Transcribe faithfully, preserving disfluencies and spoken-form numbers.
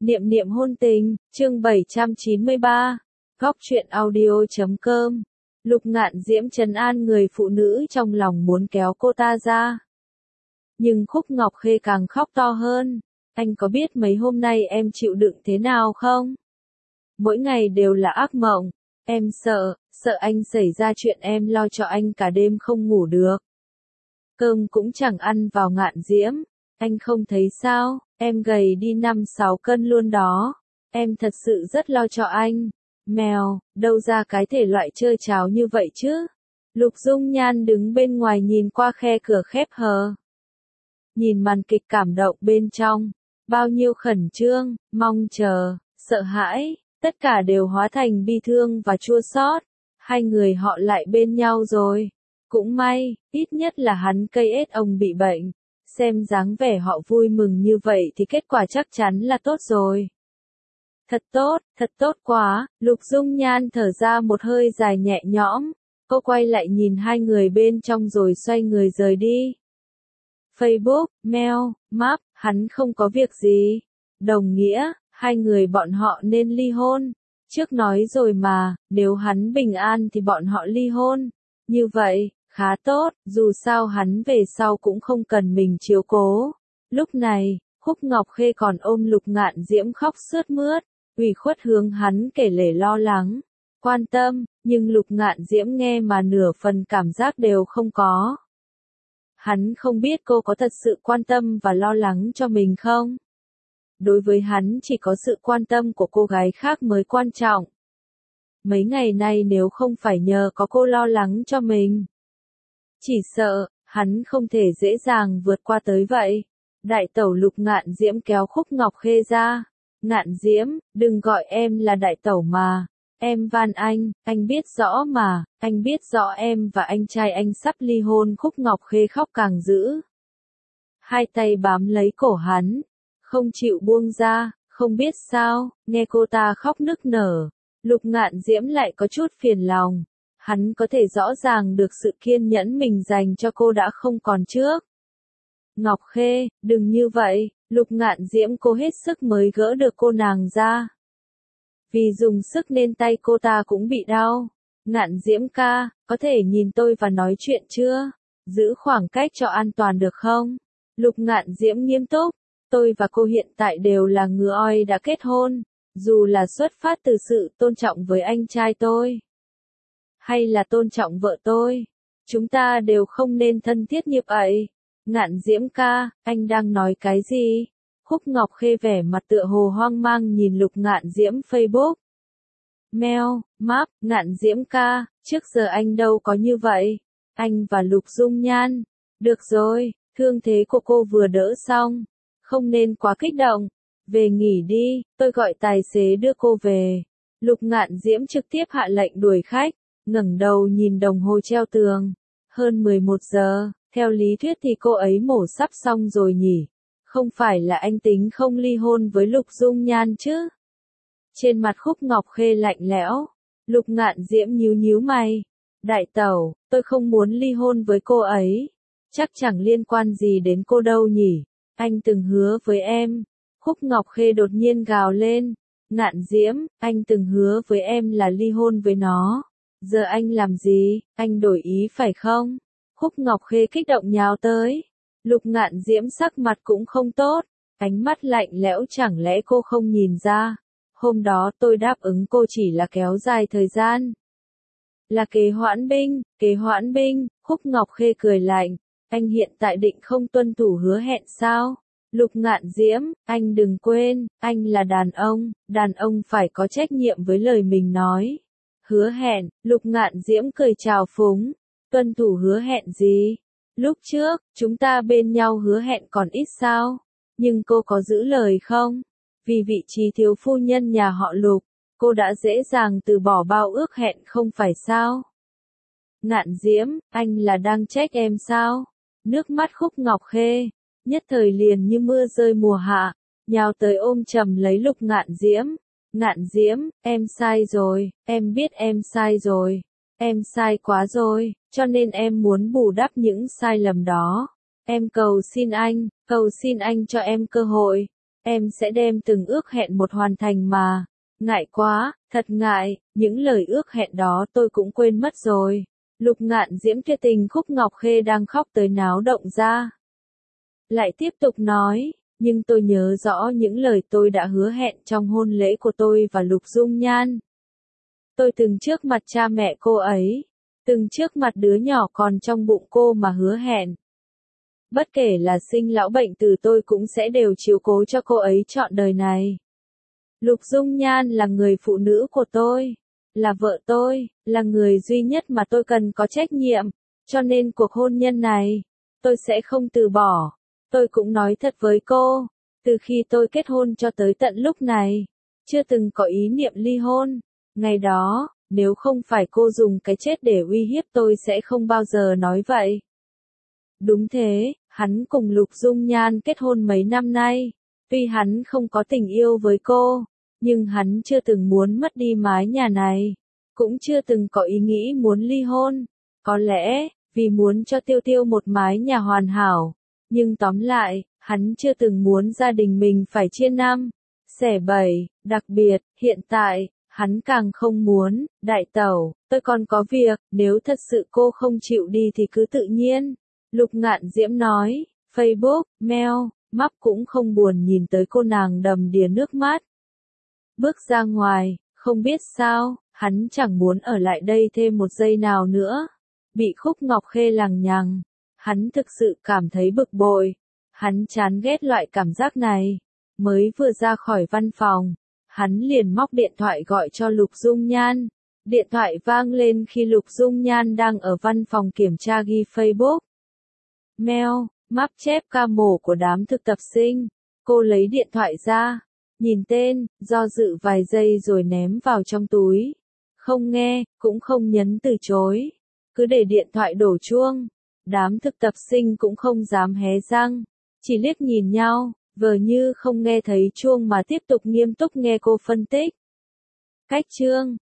Niệm niệm hôn tình, chương bảy trăm chín mươi ba, góc truyện audio chấm com. Lục Ngạn Diễm trấn an người phụ nữ trong lòng muốn kéo cô ta ra. Nhưng Khúc Ngọc Khê càng khóc to hơn. Anh có biết mấy hôm nay em chịu đựng thế nào không? Mỗi ngày đều là ác mộng. Em sợ, sợ anh xảy ra chuyện em lo cho anh cả đêm không ngủ được. Cơm cũng chẳng ăn vào Ngạn Diễm. Anh không thấy sao, em gầy đi năm sáu cân luôn đó. Em thật sự rất lo cho anh. Mèo, đâu ra cái thể loại chơi cháo như vậy chứ? Lục Dung Nhan đứng bên ngoài nhìn qua khe cửa khép hờ. Nhìn màn kịch cảm động bên trong. Bao nhiêu khẩn trương, mong chờ, sợ hãi, tất cả đều hóa thành bi thương và chua xót. Hai người họ lại bên nhau rồi. Cũng may, ít nhất là hắn cây ết ông bị bệnh. Xem dáng vẻ họ vui mừng như vậy thì kết quả chắc chắn là tốt rồi. Thật tốt, thật tốt quá, Lục Dung Nhan thở ra một hơi dài nhẹ nhõm. Cô quay lại nhìn hai người bên trong rồi xoay người rời đi. Facebook, mail, map, hắn không có việc gì. Đồng nghĩa, hai người bọn họ nên ly hôn. Trước nói rồi mà, nếu hắn bình an thì bọn họ ly hôn. Như vậy, khá tốt, dù sao hắn về sau cũng không cần mình chiếu cố. Lúc này, Khúc Ngọc Khê còn ôm Lục Ngạn Diễm khóc sướt mướt, ủy khuất hướng hắn kể lể lo lắng, quan tâm, nhưng Lục Ngạn Diễm nghe mà nửa phần cảm giác đều không có. Hắn không biết cô có thật sự quan tâm và lo lắng cho mình không? Đối với hắn chỉ có sự quan tâm của cô gái khác mới quan trọng. Mấy ngày nay nếu không phải nhờ có cô lo lắng cho mình, chỉ sợ, hắn không thể dễ dàng vượt qua tới vậy. Đại tẩu Lục Ngạn Diễm kéo Khúc Ngọc Khê ra. Ngạn Diễm, đừng gọi em là đại tẩu mà. Em van anh, anh biết rõ mà, anh biết rõ em và anh trai anh sắp ly hôn. Khúc Ngọc Khê khóc càng dữ. Hai tay bám lấy cổ hắn, không chịu buông ra, không biết sao, nghe cô ta khóc nức nở. Lục Ngạn Diễm lại có chút phiền lòng. Hắn có thể rõ ràng được sự kiên nhẫn mình dành cho cô đã không còn trước. Ngọc Khê, đừng như vậy, Lục Ngạn Diễm cố hết sức mới gỡ được cô nàng ra. Vì dùng sức nên tay cô ta cũng bị đau. Ngạn Diễm ca, có thể nhìn tôi và nói chuyện chưa? Giữ khoảng cách cho an toàn được không? Lục Ngạn Diễm nghiêm túc, tôi và cô hiện tại đều là ngựa oi đã kết hôn. Dù là xuất phát từ sự tôn trọng với anh trai tôi, hay là tôn trọng vợ tôi, chúng ta đều không nên thân thiết như vậy. Ngạn Diễm ca, anh đang nói cái gì? Khúc Ngọc Khê vẻ mặt tựa hồ hoang mang nhìn Lục Ngạn Diễm Facebook. Mail, map, Ngạn Diễm ca, trước giờ anh đâu có như vậy. Anh và Lục Dung Nhan. Được rồi, thương thế của cô vừa đỡ xong. Không nên quá kích động. Về nghỉ đi, tôi gọi tài xế đưa cô về. Lục Ngạn Diễm trực tiếp hạ lệnh đuổi khách. Ngẩng đầu nhìn đồng hồ treo tường. Hơn mười một giờ, theo lý thuyết thì cô ấy mổ sắp xong rồi nhỉ. Không phải là anh tính không ly hôn với Lục Dung Nhan chứ? Trên mặt Khúc Ngọc Khê lạnh lẽo. Lục Ngạn Diễm nhíu nhíu mày. Đại tẩu, tôi không muốn ly hôn với cô ấy. Chắc chẳng liên quan gì đến cô đâu nhỉ. Anh từng hứa với em. Khúc Ngọc Khê đột nhiên gào lên. Ngạn Diễm, anh từng hứa với em là ly hôn với nó. Giờ anh làm gì, anh đổi ý phải không? Khúc Ngọc Khê kích động nhào tới. Lục Ngạn Diễm sắc mặt cũng không tốt. Ánh mắt lạnh lẽo, chẳng lẽ cô không nhìn ra? Hôm đó tôi đáp ứng cô chỉ là kéo dài thời gian. Là kế hoãn binh, kế hoãn binh. Khúc Ngọc Khê cười lạnh. Anh hiện tại định không tuân thủ hứa hẹn sao? Lục Ngạn Diễm, anh đừng quên, anh là đàn ông, đàn ông phải có trách nhiệm với lời mình nói. Hứa hẹn, Lục Ngạn Diễm cười chào phúng. Tuân thủ hứa hẹn gì? Lúc trước, chúng ta bên nhau hứa hẹn còn ít sao? Nhưng cô có giữ lời không? Vì vị trí thiếu phu nhân nhà họ Lục, cô đã dễ dàng từ bỏ bao ước hẹn không phải sao? Ngạn Diễm, anh là đang trách em sao? Nước mắt Khúc Ngọc Khê, nhất thời liền như mưa rơi mùa hạ, nhào tới ôm chầm lấy Lục Ngạn Diễm. Ngạn Diễm, em sai rồi, em biết em sai rồi, em sai quá rồi, cho nên em muốn bù đắp những sai lầm đó. Em cầu xin anh, cầu xin anh cho em cơ hội. Em sẽ đem từng ước hẹn một hoàn thành mà. Ngại quá, thật ngại, những lời ước hẹn đó tôi cũng quên mất rồi. Lục Ngạn Diễm kia tình Khúc Ngọc Khê đang khóc tới náo động ra. Lại tiếp tục nói, nhưng tôi nhớ rõ những lời tôi đã hứa hẹn trong hôn lễ của tôi và Lục Dung Nhan. Tôi từng trước mặt cha mẹ cô ấy, từng trước mặt đứa nhỏ còn trong bụng cô mà hứa hẹn. Bất kể là sinh lão bệnh tử tôi cũng sẽ đều chiếu cố cho cô ấy trọn đời này. Lục Dung Nhan là người phụ nữ của tôi, là vợ tôi, là người duy nhất mà tôi cần có trách nhiệm, cho nên cuộc hôn nhân này, tôi sẽ không từ bỏ. Tôi cũng nói thật với cô, từ khi tôi kết hôn cho tới tận lúc này, chưa từng có ý niệm ly hôn. Ngày đó, nếu không phải cô dùng cái chết để uy hiếp tôi sẽ không bao giờ nói vậy. Đúng thế, hắn cùng Lục Dung Nhan kết hôn mấy năm nay, tuy hắn không có tình yêu với cô, nhưng hắn chưa từng muốn mất đi mái nhà này, cũng chưa từng có ý nghĩ muốn ly hôn. Có lẽ, vì muốn cho Tiêu Tiêu một mái nhà hoàn hảo, nhưng tóm lại, hắn chưa từng muốn gia đình mình phải chia năm, xẻ bảy, đặc biệt, hiện tại, hắn càng không muốn. Đại tẩu, tôi còn có việc, nếu thật sự cô không chịu đi thì cứ tự nhiên. Lục Ngạn Diễm nói, Facebook, mail, map cũng không buồn nhìn tới cô nàng đầm đìa nước mắt. Bước ra ngoài, không biết sao, hắn chẳng muốn ở lại đây thêm một giây nào nữa. Bị Khúc Ngọc Khê lằng nhằng, hắn thực sự cảm thấy bực bội. Hắn chán ghét loại cảm giác này. Mới vừa ra khỏi văn phòng, hắn liền móc điện thoại gọi cho Lục Dung Nhan. Điện thoại vang lên khi Lục Dung Nhan đang ở văn phòng kiểm tra ghi Facebook. Mail, map chép ca mổ của đám thực tập sinh. Cô lấy điện thoại ra, nhìn tên, do dự vài giây rồi ném vào trong túi. Không nghe, cũng không nhấn từ chối. Cứ để điện thoại đổ chuông. Đám thực tập sinh cũng không dám hé răng. Chỉ liếc nhìn nhau, vờ như không nghe thấy chuông mà tiếp tục nghiêm túc nghe cô phân tích. Cách chương